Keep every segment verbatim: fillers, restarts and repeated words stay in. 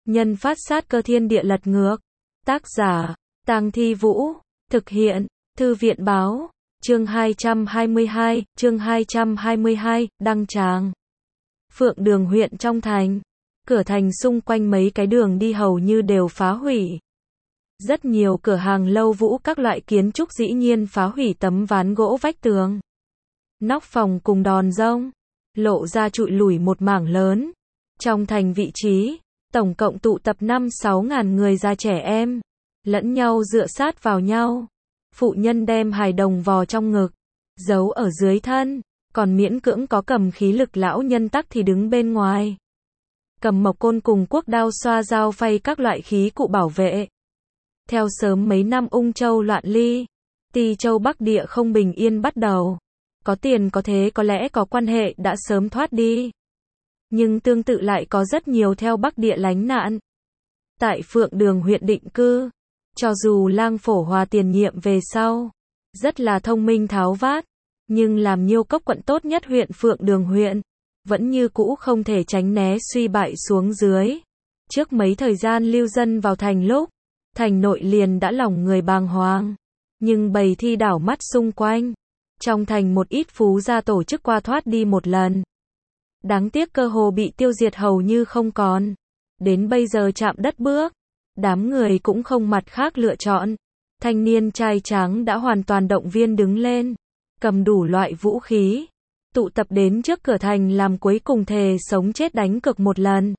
nhân phát sát cơ thiên địa lật ngược. Tác giả, Tang Thi Vũ. Thực hiện, Thư viện Báo. Chương hai trăm hai mươi hai, chương hai trăm hai mươi hai, đăng tràng. Phượng Đường huyện trong thành. Cửa thành xung quanh mấy cái đường đi hầu như đều phá hủy. Rất nhiều cửa hàng lâu vũ các loại kiến trúc dĩ nhiên phá hủy tấm ván gỗ vách tường. Nóc phòng cùng đòn rông, lộ ra trụi lủi một mảng lớn. Trong thành vị trí, tổng cộng tụ tập năm sáu ngàn người già trẻ em, lẫn nhau dựa sát vào nhau. Phụ nhân đem hài đồng vò trong ngực, giấu ở dưới thân, còn miễn cưỡng có cầm khí lực lão nhân tắc thì đứng bên ngoài. Cầm mộc côn cùng cuốc đao xoa dao phay các loại khí cụ bảo vệ. Theo sớm mấy năm Ung Châu loạn ly, Ti Châu Bắc Địa không bình yên bắt đầu. Có tiền có thế có lẽ có quan hệ đã sớm thoát đi. Nhưng tương tự lại có rất nhiều theo Bắc Địa lánh nạn. Tại Phượng Đường huyện định cư, cho dù Lang Phổ Hòa tiền nhiệm về sau, rất là thông minh tháo vát, nhưng làm Nhiêu Cốc quận tốt nhất huyện Phượng Đường huyện, vẫn như cũ không thể tránh né suy bại xuống dưới. Trước mấy thời gian lưu dân vào thành lúc, thành nội liền đã lòng người bàng hoàng, nhưng bầy thi đảo mắt xung quanh. Trong thành một ít phú gia tổ chức qua thoát đi một lần. Đáng tiếc cơ hồ bị tiêu diệt hầu như không còn. Đến bây giờ chạm đất bước, đám người cũng không mặt khác lựa chọn. Thanh niên trai tráng đã hoàn toàn động viên đứng lên, cầm đủ loại vũ khí, tụ tập đến trước cửa thành làm cuối cùng thề sống chết đánh cược một lần.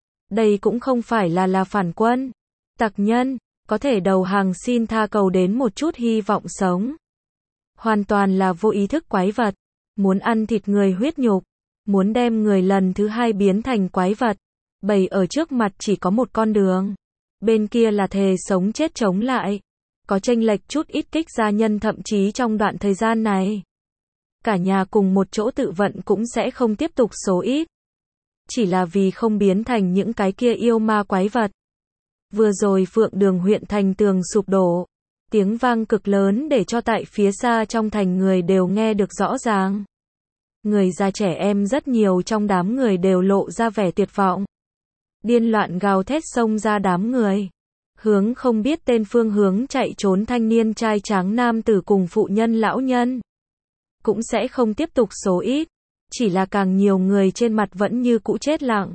Đây cũng không phải là là phản quân, tặc nhân, có thể đầu hàng xin tha cầu đến một chút hy vọng sống. Hoàn toàn là vô ý thức quái vật, muốn ăn thịt người huyết nhục, muốn đem người lần thứ hai biến thành quái vật. Bầy ở trước mặt chỉ có một con đường, bên kia là thề sống chết chống lại. Có chênh lệch chút ít kích gia nhân thậm chí trong đoạn thời gian này. Cả nhà cùng một chỗ tự vận cũng sẽ không tiếp tục số ít. Chỉ là vì không biến thành những cái kia yêu ma quái vật. Vừa rồi Phượng Đường huyện thành tường sụp đổ. Tiếng vang cực lớn để cho tại phía xa trong thành người đều nghe được rõ ràng. Người già trẻ em rất nhiều trong đám người đều lộ ra vẻ tuyệt vọng. Điên loạn gào thét xông ra đám người. Hướng không biết tên phương hướng chạy trốn thanh niên trai tráng nam tử cùng phụ nhân lão nhân. Cũng sẽ không tiếp tục số ít. Chỉ là càng nhiều người trên mặt vẫn như cũ chết lặng.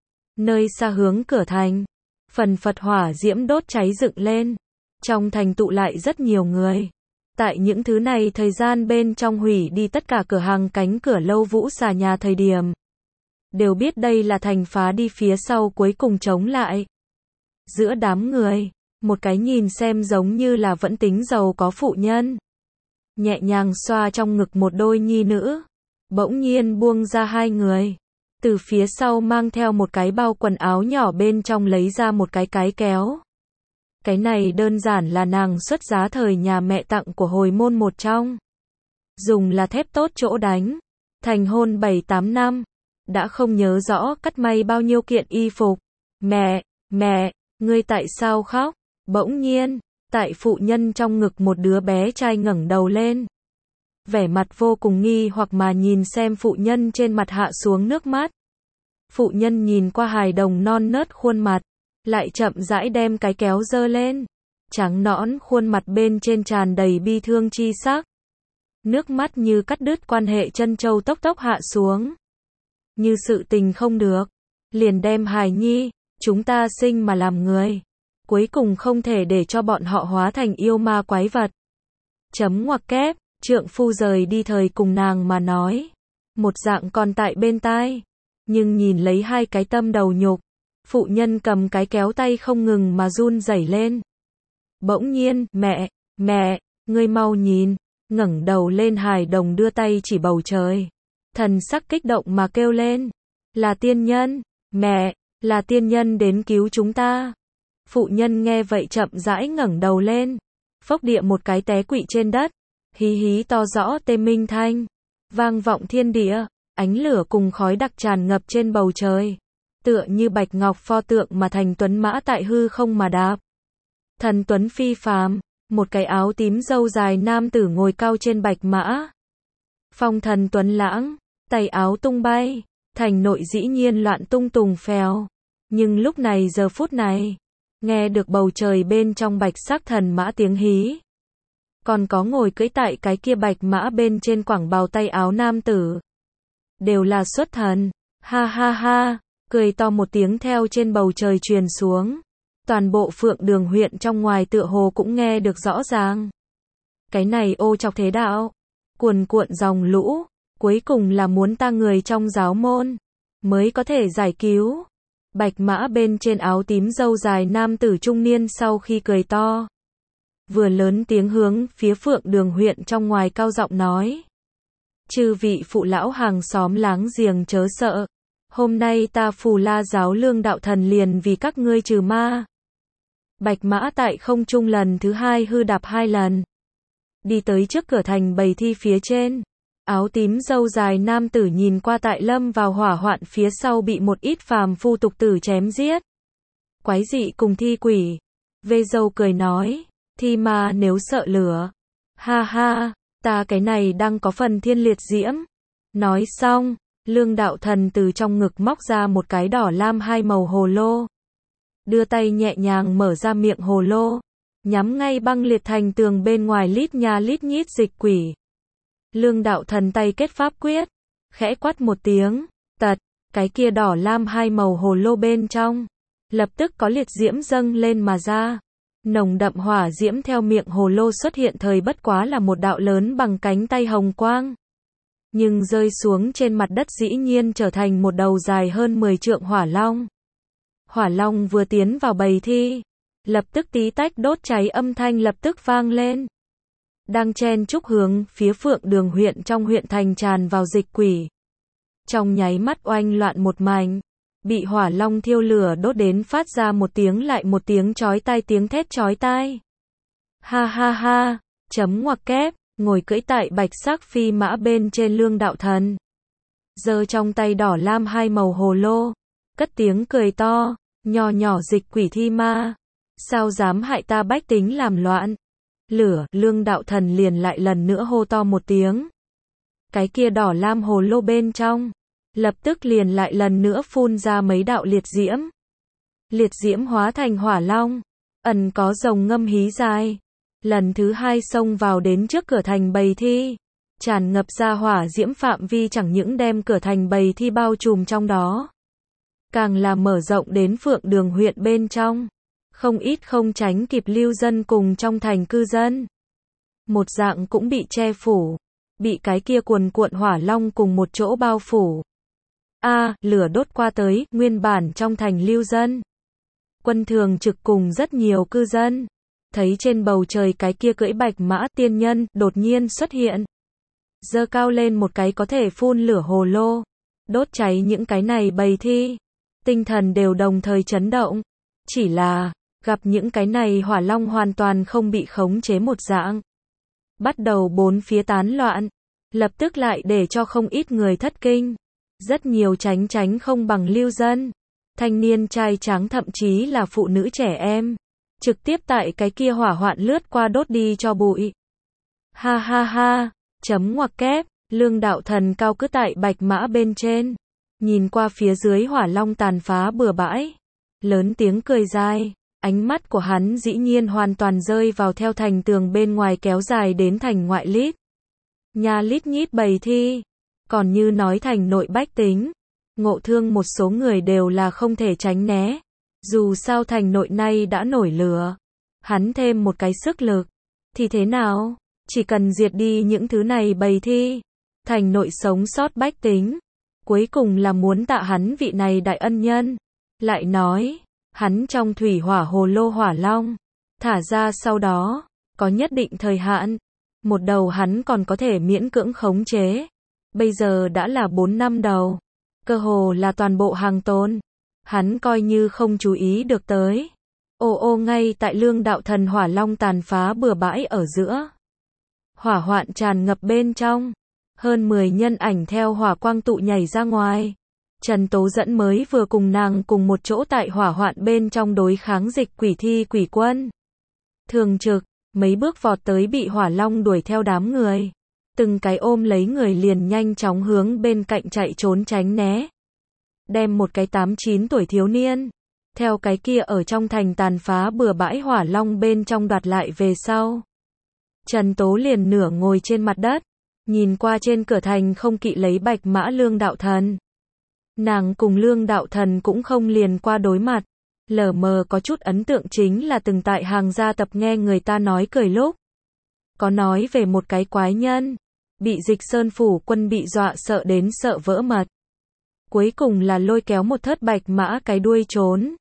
Nơi xa hướng cửa thành. Phần phật hỏa diễm đốt cháy dựng lên. Trong thành tụ lại rất nhiều người. Tại những thứ này thời gian bên trong hủy đi tất cả cửa hàng cánh cửa lâu vũ xà nhà thời điểm. Đều biết đây là thành phá đi phía sau cuối cùng chống lại. Giữa đám người, một cái nhìn xem giống như là vẫn tính giàu có phụ nhân. Nhẹ nhàng xoa trong ngực một đôi nhi nữ. Bỗng nhiên buông ra hai người. Từ phía sau mang theo một cái bao quần áo nhỏ bên trong lấy ra một cái cái kéo. Cái này đơn giản là nàng xuất giá thời nhà mẹ tặng của hồi môn một trong. Dùng là thép tốt chỗ đánh. Thành hôn bảy tám năm. Đã không nhớ rõ cắt may bao nhiêu kiện y phục. Mẹ, mẹ, ngươi tại sao khóc? Bỗng nhiên, tại phụ nhân trong ngực một đứa bé trai ngẩng đầu lên. Vẻ mặt vô cùng nghi hoặc mà nhìn xem phụ nhân trên mặt hạ xuống nước mắt. Phụ nhân nhìn qua hài đồng non nớt khuôn mặt. Lại chậm rãi đem cái kéo giơ lên. Trắng nõn khuôn mặt bên trên tràn đầy bi thương chi sắc. Nước mắt như cắt đứt quan hệ chân châu tốc tốc hạ xuống. Như sự tình không được. Liền đem hài nhi, chúng ta sinh mà làm người. Cuối cùng không thể để cho bọn họ hóa thành yêu ma quái vật. Chấm ngoặc kép, trượng phu rời đi thời cùng nàng mà nói. Một dạng còn tại bên tai. Nhưng nhìn lấy hai cái tâm đầu nhục. Phụ nhân cầm cái kéo tay không ngừng mà run rẩy lên. Bỗng nhiên, mẹ, mẹ, ngươi mau nhìn, ngẩng đầu lên hài đồng đưa tay chỉ bầu trời. Thần sắc kích động mà kêu lên. Là tiên nhân, mẹ, là tiên nhân đến cứu chúng ta. Phụ nhân nghe vậy chậm rãi ngẩng đầu lên. Phốc địa một cái té quỵ trên đất. Hí hí to rõ tê minh thanh. Vang vọng thiên địa, ánh lửa cùng khói đặc tràn ngập trên bầu trời. Tựa như bạch ngọc pho tượng mà thành tuấn mã tại hư không mà đạp. Thần tuấn phi phàm, một cái áo tím râu dài nam tử ngồi cao trên bạch mã. Phong thần tuấn lãng, tay áo tung bay, thành nội dĩ nhiên loạn tung tùng phèo. Nhưng lúc này giờ phút này, nghe được bầu trời bên trong bạch sắc thần mã tiếng hí. Còn có ngồi cưỡi tại cái kia bạch mã bên trên quảng bào tay áo nam tử. Đều là xuất thần, ha ha ha, cười to một tiếng theo trên bầu trời truyền xuống. Toàn bộ Phượng Đường huyện trong ngoài tựa hồ cũng nghe được rõ ràng. Cái này ô chọc thế đạo, cuồn cuộn dòng lũ, cuối cùng là muốn ta người trong giáo môn, mới có thể giải cứu. Bạch mã bên trên áo tím râu dài nam tử trung niên sau khi cười to. Vừa lớn tiếng hướng phía Phượng Đường huyện trong ngoài cao giọng nói. Chư vị phụ lão hàng xóm láng giềng chớ sợ. Hôm nay ta Phù La giáo Lương đạo thần liền vì các ngươi trừ ma. Bạch mã tại không trung lần thứ hai hư đạp hai lần. Đi tới trước cửa thành bầy thi phía trên. Áo tím râu dài nam tử nhìn qua tại lâm vào hỏa hoạn phía sau bị một ít phàm phu tục tử chém giết. Quái dị cùng thi quỷ. Vê dâu cười nói. Thi ma nếu sợ lửa. Ha ha, ta cái này đang có phần thiên liệt diễm. Nói xong, Lương đạo thần từ trong ngực móc ra một cái đỏ lam hai màu hồ lô. Đưa tay nhẹ nhàng mở ra miệng hồ lô. Nhắm ngay băng liệt thành tường bên ngoài lít nha lít nhít dịch quỷ. Lương đạo thần tay kết pháp quyết. Khẽ quát một tiếng. Tật, cái kia đỏ lam hai màu hồ lô bên trong. Lập tức có liệt diễm dâng lên mà ra. Nồng đậm hỏa diễm theo miệng hồ lô xuất hiện thời bất quá là một đạo lớn bằng cánh tay hồng quang. Nhưng rơi xuống trên mặt đất dĩ nhiên trở thành một đầu dài hơn mười trượng hỏa long. Hỏa long vừa tiến vào bầy thi. Lập tức tí tách đốt cháy âm thanh lập tức vang lên. Đang chen chúc hướng phía Phượng Đường huyện trong huyện thành tràn vào dịch quỷ. Trong nháy mắt oanh loạn một mảnh. Bị hỏa long thiêu lửa đốt đến phát ra một tiếng lại một tiếng chói tai tiếng thét chói tai. Ha ha ha, chấm ngoặc kép, ngồi cưỡi tại bạch sắc phi mã bên trên Lương đạo thần. Giơ trong tay đỏ lam hai màu hồ lô, cất tiếng cười to, nho nhỏ dịch quỷ thi ma. Sao dám hại ta bách tính làm loạn? Lửa, Lương đạo thần liền lại lần nữa hô to một tiếng. Cái kia đỏ lam hồ lô bên trong. Lập tức liền lại lần nữa phun ra mấy đạo liệt diễm. Liệt diễm hóa thành hỏa long. Ẩn có rồng ngâm hí dài. Lần thứ hai xông vào đến trước cửa thành bầy thi. Tràn ngập ra hỏa diễm phạm vi chẳng những đem cửa thành bầy thi bao trùm trong đó. Càng là mở rộng đến Phượng Đường huyện bên trong. Không ít không tránh kịp lưu dân cùng trong thành cư dân. Một dạng cũng bị che phủ. Bị cái kia cuồn cuộn hỏa long cùng một chỗ bao phủ. A, à, lửa đốt qua tới, nguyên bản trong thành lưu dân. Quân thường trực cùng rất nhiều cư dân. Thấy trên bầu trời cái kia cưỡi bạch mã tiên nhân, đột nhiên xuất hiện. Giơ cao lên một cái có thể phun lửa hồ lô. Đốt cháy những cái này bầy thi. Tinh thần đều đồng thời chấn động. Chỉ là, gặp những cái này hỏa long hoàn toàn không bị khống chế một dạng. Bắt đầu bốn phía tán loạn. Lập tức lại để cho không ít người thất kinh. Rất nhiều tránh tránh không bằng lưu dân. Thanh niên trai tráng thậm chí là phụ nữ trẻ em. Trực tiếp tại cái kia hỏa hoạn lướt qua đốt đi cho bụi. Ha ha ha, chấm ngoặc kép, Lương đạo thần cao cứ tại bạch mã bên trên. Nhìn qua phía dưới hỏa long tàn phá bừa bãi. Lớn tiếng cười dài. Ánh mắt của hắn dĩ nhiên hoàn toàn rơi vào theo thành tường bên ngoài kéo dài đến thành ngoại lít. Nhà lít nhít bầy thi. Còn như nói thành nội bách tính. Ngộ thương một số người đều là không thể tránh né. Dù sao thành nội nay đã nổi lửa. Hắn thêm một cái sức lực. Thì thế nào? Chỉ cần diệt đi những thứ này bầy thi. Thành nội sống sót bách tính. Cuối cùng là muốn tạ hắn vị này đại ân nhân. Lại nói. Hắn trong thủy hỏa hồ lô hỏa long. Thả ra sau đó. Có nhất định thời hạn. Một đầu hắn còn có thể miễn cưỡng khống chế. Bây giờ đã là bốn năm đầu. Cơ hồ là toàn bộ hàng tồn. Hắn coi như không chú ý được tới. Ô ô ngay tại Lương đạo thần hỏa long tàn phá bừa bãi ở giữa. Hỏa hoạn tràn ngập bên trong. Hơn mười nhân ảnh theo hỏa quang tụ nhảy ra ngoài. Trần Tố Dẫn mới vừa cùng nàng cùng một chỗ tại hỏa hoạn bên trong đối kháng dịch quỷ thi quỷ quân. Thường trực, mấy bước vọt tới bị hỏa long đuổi theo đám người. Từng cái ôm lấy người liền nhanh chóng hướng bên cạnh chạy trốn tránh né. Đem một cái tám chín tuổi thiếu niên, theo cái kia ở trong thành tàn phá bừa bãi hỏa long bên trong đoạt lại về sau. Trần Tố liền nửa ngồi trên mặt đất, nhìn qua trên cửa thành không kỵ lấy bạch mã Lương Đạo Thần. Nàng cùng Lương Đạo Thần cũng không liền qua đối mặt, lờ mờ có chút ấn tượng chính là từng tại hàng gia tập nghe người ta nói cười lúc. Có nói về một cái quái nhân, bị Dịch Sơn phủ quân bị dọa sợ đến sợ vỡ mật. Cuối cùng là lôi kéo một thớt bạch mã cái đuôi trốn.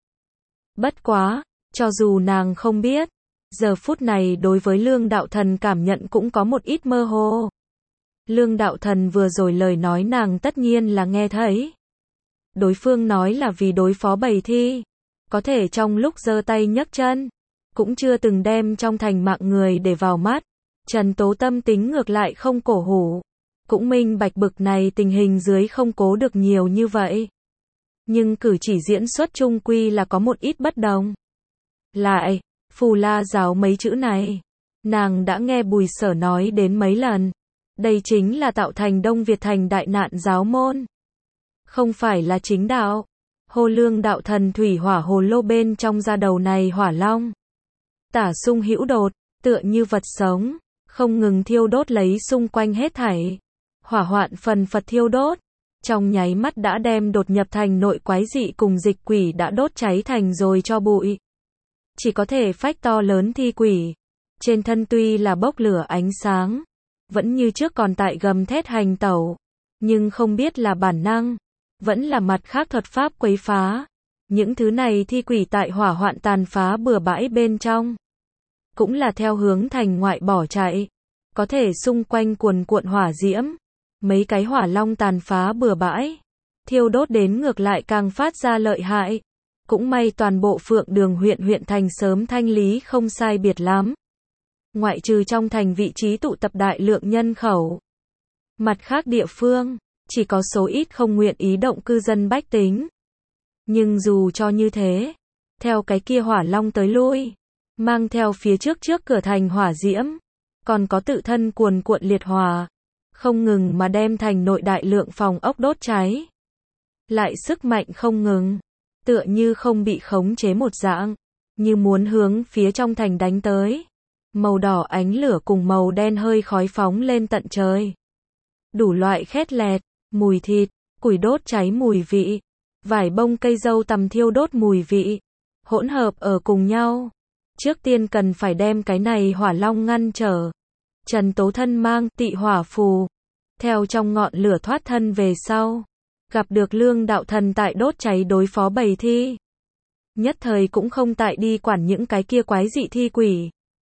Bất quá, cho dù nàng không biết, giờ phút này đối với Lương Đạo Thần cảm nhận cũng có một ít mơ hồ. Lương Đạo Thần vừa rồi lời nói nàng tất nhiên là nghe thấy. Đối phương nói là vì đối phó bầy thi, có thể trong lúc giơ tay nhấc chân, cũng chưa từng đem trong thành mạng người để vào mắt. Trần Tố tâm tính ngược lại không cổ hủ, cũng minh bạch bực này tình hình dưới không cố được nhiều như vậy. Nhưng cử chỉ diễn xuất chung quy là có một ít bất đồng. Lại, Phù La giáo mấy chữ này, nàng đã nghe Bùi Sở nói đến mấy lần. Đây chính là tạo thành Đông Việt thành đại nạn giáo môn. Không phải là chính đạo. Hồ Lương Đạo Thần thủy hỏa hồ lô bên trong ra đầu này hỏa long. Tả sung hữu đột, tựa như vật sống, không ngừng thiêu đốt lấy xung quanh hết thảy. Hỏa hoạn phần phật thiêu đốt, trong nháy mắt đã đem đột nhập thành nội quái dị cùng dịch quỷ đã đốt cháy thành rồi cho bụi. Chỉ có thể phách to lớn thi quỷ. Trên thân tuy là bốc lửa ánh sáng, vẫn như trước còn tại gầm thét hành tẩu, nhưng không biết là bản năng, vẫn là mặt khác thuật pháp quấy phá. Những thứ này thi quỷ tại hỏa hoạn tàn phá bừa bãi bên trong, cũng là theo hướng thành ngoại bỏ chạy, có thể xung quanh cuồn cuộn hỏa diễm, mấy cái hỏa long tàn phá bừa bãi, thiêu đốt đến ngược lại càng phát ra lợi hại. Cũng may toàn bộ Phượng Đường huyện huyện thành sớm thanh lý không sai biệt lắm. Ngoại trừ trong thành vị trí tụ tập đại lượng nhân khẩu. Mặt khác địa phương, chỉ có số ít không nguyện ý động cư dân bách tính. Nhưng dù cho như thế, theo cái kia hỏa long tới lui, mang theo phía trước trước cửa thành hỏa diễm, còn có tự thân cuồn cuộn liệt hỏa, không ngừng mà đem thành nội đại lượng phòng ốc đốt cháy. Lại sức mạnh không ngừng, tựa như không bị khống chế một dạng, như muốn hướng phía trong thành đánh tới. Màu đỏ ánh lửa cùng màu đen hơi khói phóng lên tận trời. Đủ loại khét lẹt, mùi thịt, củi đốt cháy mùi vị, vải bông cây dâu tằm thiêu đốt mùi vị, hỗn hợp ở cùng nhau. Trước tiên cần phải đem cái này hỏa long ngăn trở. Trần Tố thân mang tị hỏa phù, theo trong ngọn lửa thoát thân về sau, gặp được Lương Đạo Thần tại đốt cháy đối phó bầy thi. Nhất thời cũng không tại đi quản những cái kia quái dị thi quỷ.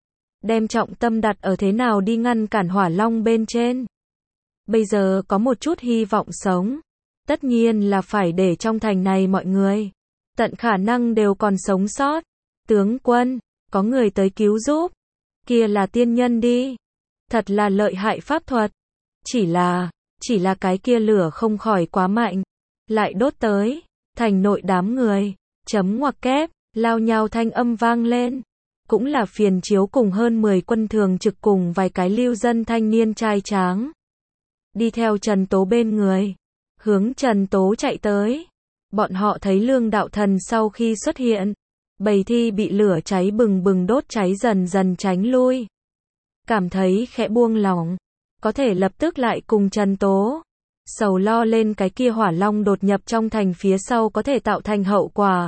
Đem trọng tâm đặt ở thế nào đi ngăn cản hỏa long bên trên. Bây giờ có một chút hy vọng sống. Tất nhiên là phải để trong thành này mọi người tận khả năng đều còn sống sót. Tướng quân, có người tới cứu giúp. Kia là tiên nhân đi. Thật là lợi hại pháp thuật. Chỉ là, chỉ là cái kia lửa không khỏi quá mạnh. Lại đốt tới, thành nội đám người, chấm ngoặc kép, lao nhau thanh âm vang lên. Cũng là phiền chiếu cùng hơn mười quân thường trực cùng vài cái lưu dân thanh niên trai tráng. Đi theo Trần Tố bên người, hướng Trần Tố chạy tới. Bọn họ thấy Lương Đạo Thần sau khi xuất hiện, bầy thi bị lửa cháy bừng bừng đốt cháy dần dần tránh lui. Cảm thấy khẽ buông lỏng, có thể lập tức lại cùng Trần Tố sầu lo lên cái kia hỏa long đột nhập trong thành phía sau có thể tạo thành hậu quả.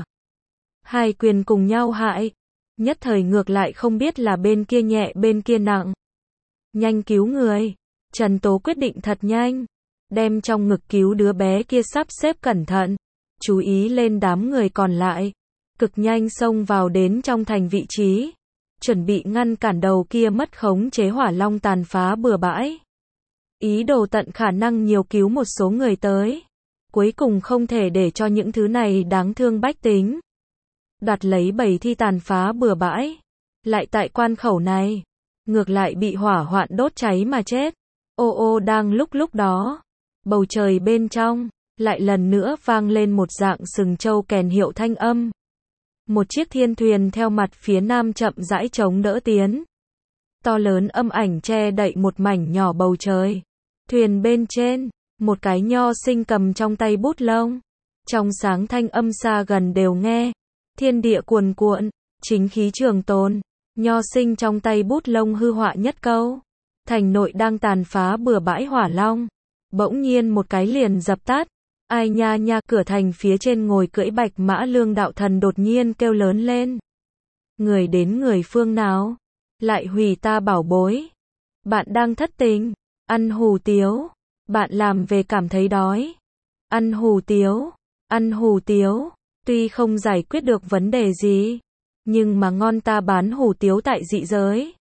Hai quyền cùng nhau hại, nhất thời ngược lại không biết là bên kia nhẹ bên kia nặng. Nhanh cứu người, Trần Tố quyết định thật nhanh, đem trong ngực cứu đứa bé kia sắp xếp cẩn thận, chú ý lên đám người còn lại, cực nhanh xông vào đến trong thành vị trí, chuẩn bị ngăn cản đầu kia mất khống chế hỏa long tàn phá bừa bãi. Ý đồ tận khả năng nhiều cứu một số người tới, cuối cùng không thể để cho những thứ này đáng thương bách tính đoạt lấy bầy thi tàn phá bừa bãi, lại tại quan khẩu này, ngược lại bị hỏa hoạn đốt cháy mà chết. Ô ô đang lúc lúc đó, bầu trời bên trong, lại lần nữa vang lên một dạng sừng trâu kèn hiệu thanh âm. Một chiếc thiên thuyền theo mặt phía nam chậm rãi chống đỡ tiến. To lớn âm ảnh che đậy một mảnh nhỏ bầu trời. Thuyền bên trên, một cái nho sinh cầm trong tay bút lông. Trong sáng thanh âm xa gần đều nghe. Thiên địa cuồn cuộn, chính khí trường tồn. Nho sinh trong tay bút lông hư họa nhất câu. Thành nội đang tàn phá bừa bãi hỏa long. Bỗng nhiên một cái liền dập tắt. Ai nha nha, cửa thành phía trên ngồi cưỡi bạch mã Lương đạo thần đột nhiên kêu lớn lên. Người đến người phương nào? Lại hủy ta bảo bối. Bạn đang thất tình. Ăn hủ tiếu. Bạn làm về cảm thấy đói. Ăn hủ tiếu. Ăn hủ tiếu. Tuy không giải quyết được vấn đề gì, nhưng mà ngon, ta bán hủ tiếu tại dị giới.